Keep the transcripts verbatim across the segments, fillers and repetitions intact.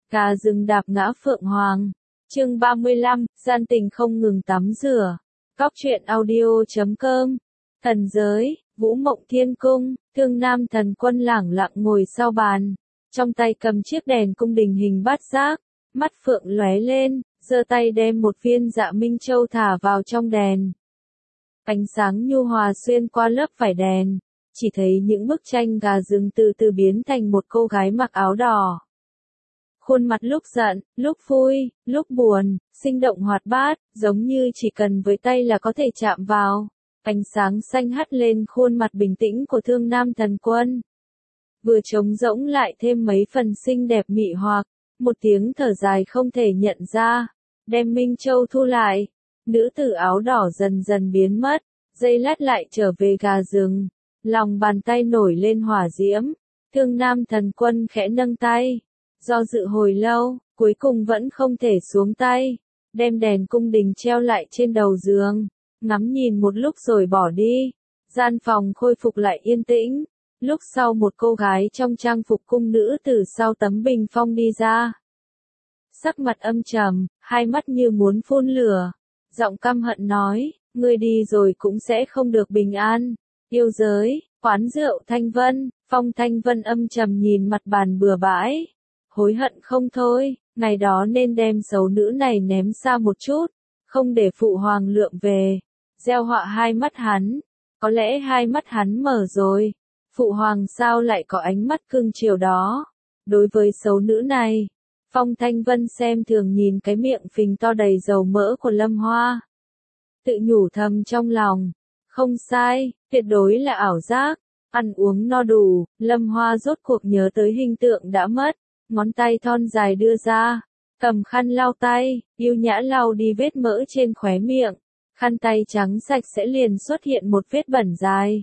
Gà rừng đạp ngã phượng hoàng. Chương ba mươi lăm, gian tình không ngừng tắm rửa. Góc truyện audio chấm com. Thần giới, Vũ Mộng Thiên Cung, Thương Nam Thần Quân lẳng lặng ngồi sau bàn, trong tay cầm chiếc đèn cung đình hình bát giác, mắt phượng lóe lên, giơ tay đem một viên Dạ Minh Châu thả vào trong đèn. Ánh sáng nhu hòa xuyên qua lớp vải đèn, chỉ thấy những bức tranh gà rừng từ từ biến thành một cô gái mặc áo đỏ. Khuôn mặt lúc giận, lúc vui, lúc buồn, sinh động hoạt bát, giống như chỉ cần với tay là có thể chạm vào. Ánh sáng xanh hắt lên khuôn mặt bình tĩnh của Thương Nam Thần Quân. Vừa trống rỗng lại thêm mấy phần xinh đẹp mị hoặc, một tiếng thở dài không thể nhận ra, đem Minh Châu thu lại. Nữ tử áo đỏ dần dần biến mất, giây lát lại trở về gà rừng, lòng bàn tay nổi lên hỏa diễm. Thương Nam Thần Quân khẽ nâng tay, do dự hồi lâu, cuối cùng vẫn không thể xuống tay, đem đèn cung đình treo lại trên đầu giường, ngắm nhìn một lúc rồi bỏ đi. Gian phòng khôi phục lại yên tĩnh, lúc sau một cô gái trong trang phục cung nữ từ sau tấm bình phong đi ra. Sắc mặt âm trầm, hai mắt như muốn phun lửa, giọng căm hận nói, ngươi đi rồi cũng sẽ không được bình an. Yêu giới, quán rượu Thanh Vân, Phong Thanh Vân âm trầm nhìn mặt bàn bừa bãi, hối hận không thôi, ngày đó nên đem xấu nữ này ném xa một chút, không để phụ hoàng lượng về, gieo họa hai mắt hắn. Có lẽ hai mắt hắn mở rồi, phụ hoàng sao lại có ánh mắt cưng chiều đó. Đối với xấu nữ này, Phong Thanh Vân xem thường nhìn cái miệng phình to đầy dầu mỡ của Lâm Hoa. Tự nhủ thầm trong lòng, không sai, tuyệt đối là ảo giác. Ăn uống no đủ, Lâm Hoa rốt cuộc nhớ tới hình tượng đã mất, ngón tay thon dài đưa ra, cầm khăn lau tay, yêu nhã lau đi vết mỡ trên khóe miệng. Khăn tay trắng sạch sẽ liền xuất hiện một vết bẩn dài.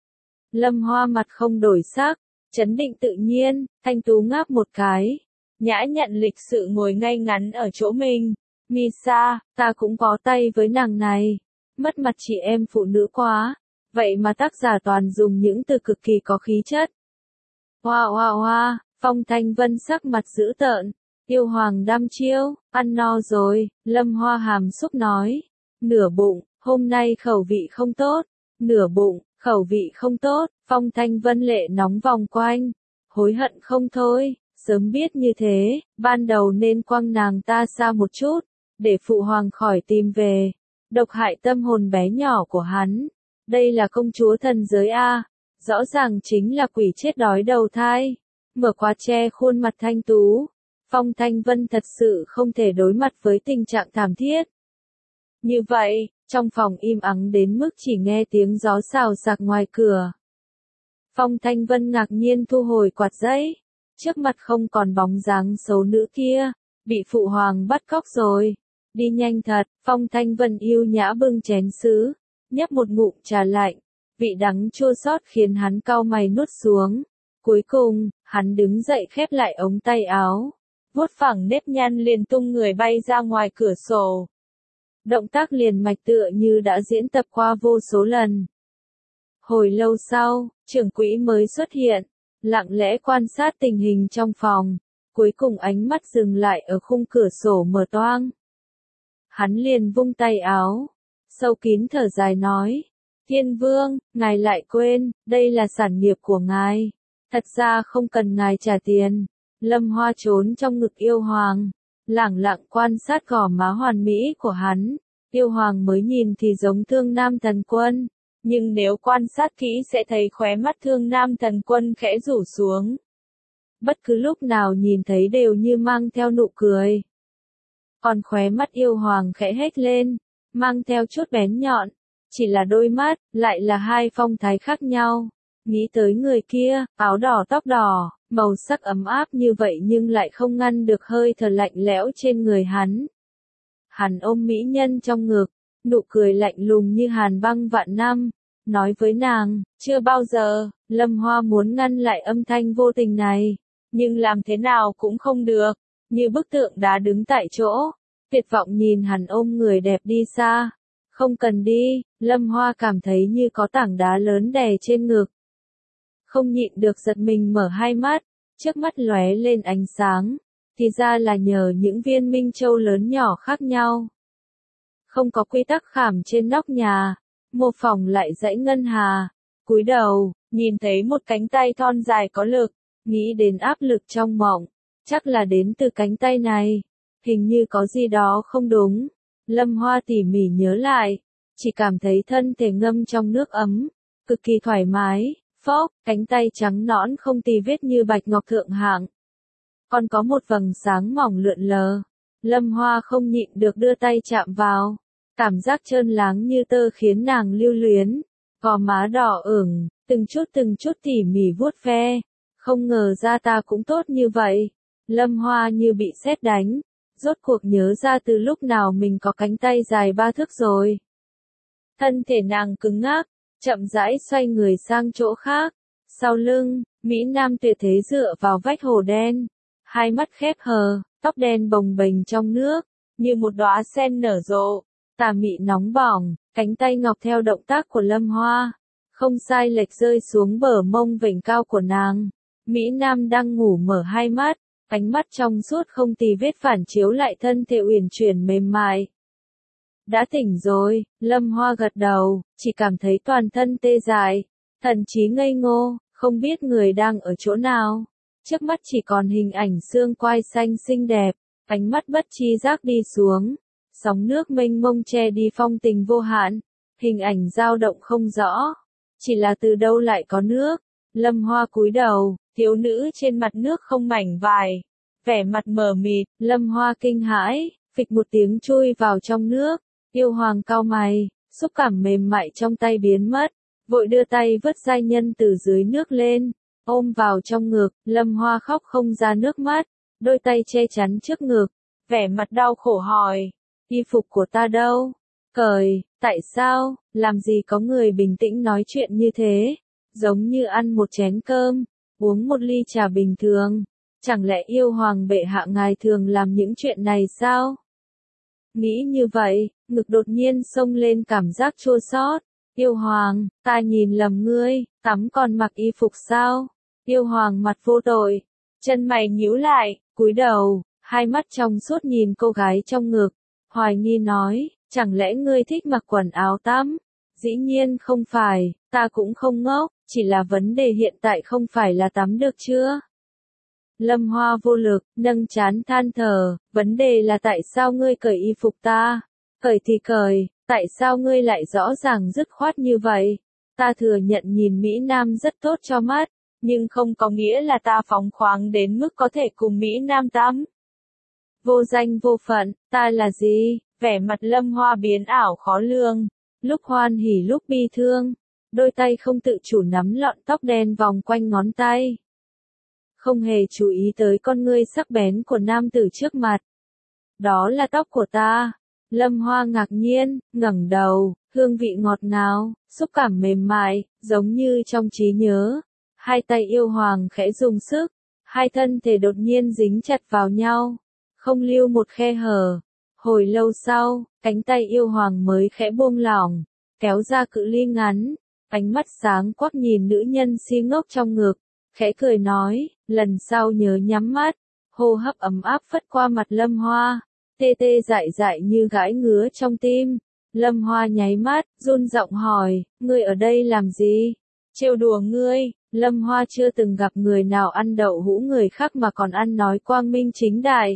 Lâm Hoa mặt không đổi sắc, trấn định tự nhiên, thanh tú ngáp một cái, nhã nhặn lịch sự ngồi ngay ngắn ở chỗ mình. Misa, ta cũng có tay với nàng này, mất mặt chị em phụ nữ quá, vậy mà tác giả toàn dùng những từ cực kỳ có khí chất. Hoa hoa hoa, Phong Thanh Vân sắc mặt dữ tợn, yêu hoàng đăm chiêu, ăn no rồi, Lâm Hoa hàm xúc nói. Nửa bụng, hôm nay khẩu vị không tốt, nửa bụng, khẩu vị không tốt, Phong Thanh Vân lệ nóng vòng quanh, hối hận không thôi, sớm biết như thế, ban đầu nên quăng nàng ta xa một chút, để phụ hoàng khỏi tìm về, độc hại tâm hồn bé nhỏ của hắn. Đây là công chúa thần giới A, rõ ràng chính là quỷ chết đói đầu thai, mở quá che khuôn mặt thanh tú. Phong Thanh Vân thật sự không thể đối mặt với tình trạng thảm thiết. Như vậy, trong phòng im ắng đến mức chỉ nghe tiếng gió xào xạc ngoài cửa. Phong Thanh Vân ngạc nhiên thu hồi quạt giấy, trước mặt không còn bóng dáng xấu nữ kia, bị phụ hoàng bắt cóc rồi. Đi nhanh thật, Phong Thanh Vân yêu nhã bưng chén sứ, nhấp một ngụm trà lạnh, vị đắng chua xót khiến hắn cau mày nuốt xuống. Cuối cùng, hắn đứng dậy khép lại ống tay áo, vuốt phẳng nếp nhăn liền tung người bay ra ngoài cửa sổ. Động tác liền mạch tựa như đã diễn tập qua vô số lần. Hồi lâu sau, trưởng quỹ mới xuất hiện, lặng lẽ quan sát tình hình trong phòng, cuối cùng ánh mắt dừng lại ở khung cửa sổ mở toang. Hắn liền vung tay áo, sâu kín thở dài nói, Thiên Vương, ngài lại quên, đây là sản nghiệp của ngài, thật ra không cần ngài trả tiền. Lâm Hoa trốn trong ngực yêu hoàng, lẳng lặng quan sát gò má hoàn mỹ của hắn. Yêu hoàng mới nhìn thì giống Thương Nam Thần Quân, nhưng nếu quan sát kỹ sẽ thấy khóe mắt Thương Nam Thần Quân khẽ rủ xuống. Bất cứ lúc nào nhìn thấy đều như mang theo nụ cười. Còn khóe mắt yêu hoàng khẽ hét lên, mang theo chút bén nhọn, chỉ là đôi mắt, lại là hai phong thái khác nhau. Nghĩ tới người kia, áo đỏ tóc đỏ, màu sắc ấm áp như vậy nhưng lại không ngăn được hơi thở lạnh lẽo trên người hắn. Hắn ôm mỹ nhân trong ngực, nụ cười lạnh lùng như hàn băng vạn năm, nói với nàng, chưa bao giờ. Lâm Hoa muốn ngăn lại âm thanh vô tình này, nhưng làm thế nào cũng không được, như bức tượng đá đứng tại chỗ, tuyệt vọng nhìn hắn ôm người đẹp đi xa. Không cần đi, Lâm Hoa cảm thấy như có tảng đá lớn đè trên ngực. Không nhịn được giật mình mở hai mắt, trước mắt lóe lên ánh sáng, thì ra là nhờ những viên minh châu lớn nhỏ khác nhau. Không có quy tắc khảm trên nóc nhà, mô phỏng lại dãy ngân hà, cúi đầu, nhìn thấy một cánh tay thon dài có lực, nghĩ đến áp lực trong mộng, chắc là đến từ cánh tay này, hình như có gì đó không đúng. Lâm Hoa tỉ mỉ nhớ lại, chỉ cảm thấy thân thể ngâm trong nước ấm, cực kỳ thoải mái, phốc, cánh tay trắng nõn không tì vết như bạch ngọc thượng hạng. Còn có một vầng sáng mỏng lượn lờ, Lâm Hoa không nhịn được đưa tay chạm vào, cảm giác trơn láng như tơ khiến nàng lưu luyến, gò má đỏ ửng, từng chút từng chút tỉ mỉ vuốt ve, không ngờ da ta cũng tốt như vậy. Lâm Hoa như bị sét đánh, rốt cuộc nhớ ra từ lúc nào mình có cánh tay dài ba thước rồi. Thân thể nàng cứng ngắc, chậm rãi xoay người sang chỗ khác, sau lưng, Mỹ Nam tuyệt thế dựa vào vách hồ đen, hai mắt khép hờ, tóc đen bồng bềnh trong nước, như một đóa sen nở rộ, tà mị nóng bỏng, cánh tay ngọc theo động tác của Lâm Hoa, không sai lệch rơi xuống bờ mông vểnh cao của nàng. Mỹ Nam đang ngủ mở hai mắt, ánh mắt trong suốt không tì vết phản chiếu lại thân thể uyển chuyển mềm mại. Đã tỉnh rồi, Lâm Hoa gật đầu, chỉ cảm thấy toàn thân tê dại, thần trí ngây ngô, không biết người đang ở chỗ nào. Trước mắt chỉ còn hình ảnh xương quai xanh xinh đẹp, ánh mắt bất tri giác đi xuống, sóng nước mênh mông che đi phong tình vô hạn, hình ảnh dao động không rõ, chỉ là từ đâu lại có nước. Lâm Hoa cúi đầu, thiếu nữ trên mặt nước không mảnh vải, vẻ mặt mờ mịt, Lâm Hoa kinh hãi, phịch một tiếng chui vào trong nước, yêu hoàng cau mày, xúc cảm mềm mại trong tay biến mất, vội đưa tay vớt giai nhân từ dưới nước lên, ôm vào trong ngực. Lâm Hoa khóc không ra nước mắt, đôi tay che chắn trước ngực, vẻ mặt đau khổ hỏi, y phục của ta đâu? Cởi, tại sao, làm gì có người bình tĩnh nói chuyện như thế, giống như ăn một chén cơm, uống một ly trà bình thường, chẳng lẽ yêu hoàng bệ hạ ngài thường làm những chuyện này sao? Nghĩ như vậy, ngực đột nhiên xông lên cảm giác chua xót. Yêu hoàng, ta nhìn lầm ngươi, tắm còn mặc y phục sao? Yêu hoàng mặt vô tội, chân mày nhíu lại, cúi đầu, hai mắt trong suốt nhìn cô gái trong ngực, hoài nghi nói, chẳng lẽ ngươi thích mặc quần áo tắm? Dĩ nhiên không phải, ta cũng không ngốc, chỉ là vấn đề hiện tại không phải là tắm được chưa? Lâm Hoa vô lực, nâng trán than thở, vấn đề là tại sao ngươi cởi y phục ta? Cởi thì cởi, tại sao ngươi lại rõ ràng dứt khoát như vậy? Ta thừa nhận nhìn Mỹ Nam rất tốt cho mắt, nhưng không có nghĩa là ta phóng khoáng đến mức có thể cùng Mỹ Nam tắm. Vô danh vô phận, ta là gì? Vẻ mặt Lâm Hoa biến ảo khó lường, lúc hoan hỉ lúc bi thương, đôi tay không tự chủ nắm lọn tóc đen vòng quanh ngón tay. Không hề chú ý tới con ngươi sắc bén của nam tử trước mặt. Đó là tóc của ta. Lâm Hoa ngạc nhiên, ngẩng đầu, hương vị ngọt ngào, xúc cảm mềm mại, giống như trong trí nhớ. Hai tay yêu hoàng khẽ dùng sức, hai thân thể đột nhiên dính chặt vào nhau, không lưu một khe hở. Hồi lâu sau, cánh tay yêu hoàng mới khẽ buông lỏng, kéo ra cự ly ngắn, ánh mắt sáng quắc nhìn nữ nhân si ngốc trong ngực, khẽ cười nói, lần sau nhớ nhắm mắt. Hô hấp ấm áp phất qua mặt Lâm Hoa, tê tê dại dại như gãi ngứa trong tim. Lâm Hoa nháy mắt, run giọng hỏi, ngươi ở đây làm gì? Trêu đùa ngươi. Lâm Hoa chưa từng gặp người nào ăn đậu hũ người khác mà còn ăn nói quang minh chính đại.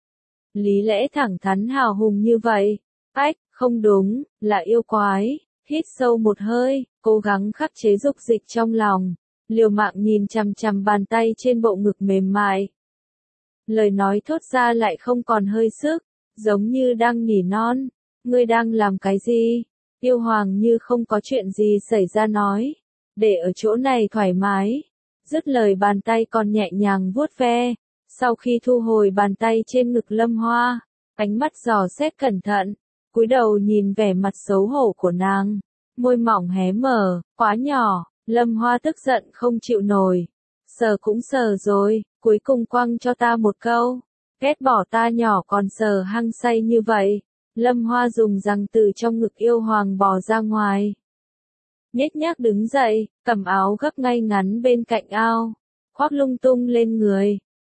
Lý lẽ thẳng thắn hào hùng như vậy. Ách, không đúng, là yêu quái. Hít sâu một hơi, cố gắng khắc chế dục dịch trong lòng, liều mạng nhìn chằm chằm bàn tay trên bộ ngực mềm mại. Lời nói thốt ra lại không còn hơi sức, giống như đang nỉ non. Ngươi đang làm cái gì? Yêu hoàng như không có chuyện gì xảy ra nói. Để ở chỗ này thoải mái. Dứt lời bàn tay còn nhẹ nhàng vuốt ve. Sau khi thu hồi bàn tay trên ngực Lâm Hoa, ánh mắt dò xét cẩn thận, cúi đầu nhìn vẻ mặt xấu hổ của nàng. Môi mỏng hé mở, quá nhỏ. Lâm Hoa tức giận không chịu nổi. Sờ cũng sờ rồi, cuối cùng quăng cho ta một câu. Ghét bỏ ta nhỏ còn sờ hăng say như vậy. Lâm Hoa dùng răng từ trong ngực yêu hoàng bò ra ngoài. Nhếch nhác đứng dậy, cầm áo gấp ngay ngắn bên cạnh ao, khoác lung tung lên người.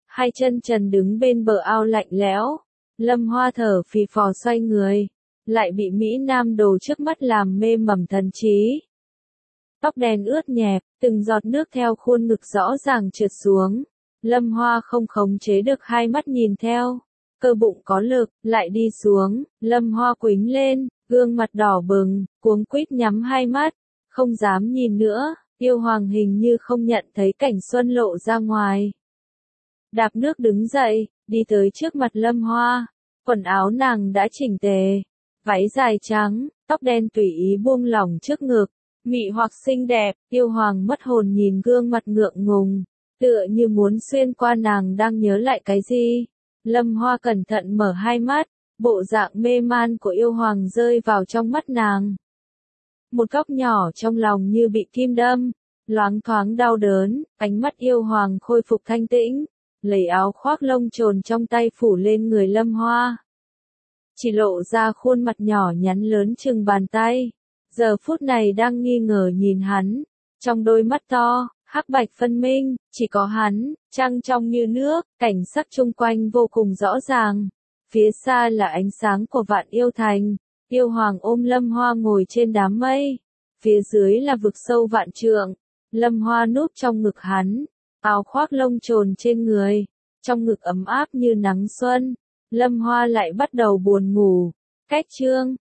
hai chân trần đứng bên bờ ao lạnh lẽo. Lâm Hoa thở phì phò xoay người, lại bị Mỹ Nam đồ trước mắt làm mê mẩn thần trí. Tóc đen ướt nhẹp, từng giọt nước theo khuôn ngực rõ ràng trượt xuống. Lâm Hoa không khống chế được hai mắt nhìn theo. Cơ bụng có lực, lại đi xuống. Lâm Hoa quĩnh lên, gương mặt đỏ bừng, cuống quýt nhắm hai mắt, không dám nhìn nữa. Yêu Hoàng hình như không nhận thấy cảnh xuân lộ ra ngoài. Đạp nước đứng dậy, đi tới trước mặt Lâm Hoa. Quần áo nàng đã chỉnh tề, váy dài trắng, tóc đen tùy ý buông lỏng trước ngực, mị hoặc xinh đẹp. Yêu Hoàng mất hồn nhìn gương mặt ngượng ngùng, tựa như muốn xuyên qua nàng đang nhớ lại cái gì. Lâm Hoa cẩn thận mở hai mắt, bộ dạng mê man của Yêu Hoàng rơi vào trong mắt nàng. Một góc nhỏ trong lòng như bị kim đâm, loáng thoáng đau đớn. Ánh mắt Yêu Hoàng khôi phục thanh tĩnh, lấy áo khoác lông trồn trong tay phủ lên người Lâm Hoa. Chỉ lộ ra khuôn mặt nhỏ nhắn lớn chừng bàn tay, giờ phút này đang nghi ngờ nhìn hắn. Trong đôi mắt to, hắc bạch phân minh, chỉ có hắn, trăng trong như nước, cảnh sắc chung quanh vô cùng rõ ràng. Phía xa là ánh sáng của Vạn Yêu Thành. Yêu Hoàng ôm Lâm Hoa ngồi trên đám mây, phía dưới là vực sâu vạn trượng. Lâm Hoa núp trong ngực hắn, áo khoác lông trồn trên người, trong ngực ấm áp như nắng xuân. Lâm Hoa lại bắt đầu buồn ngủ. Cách chương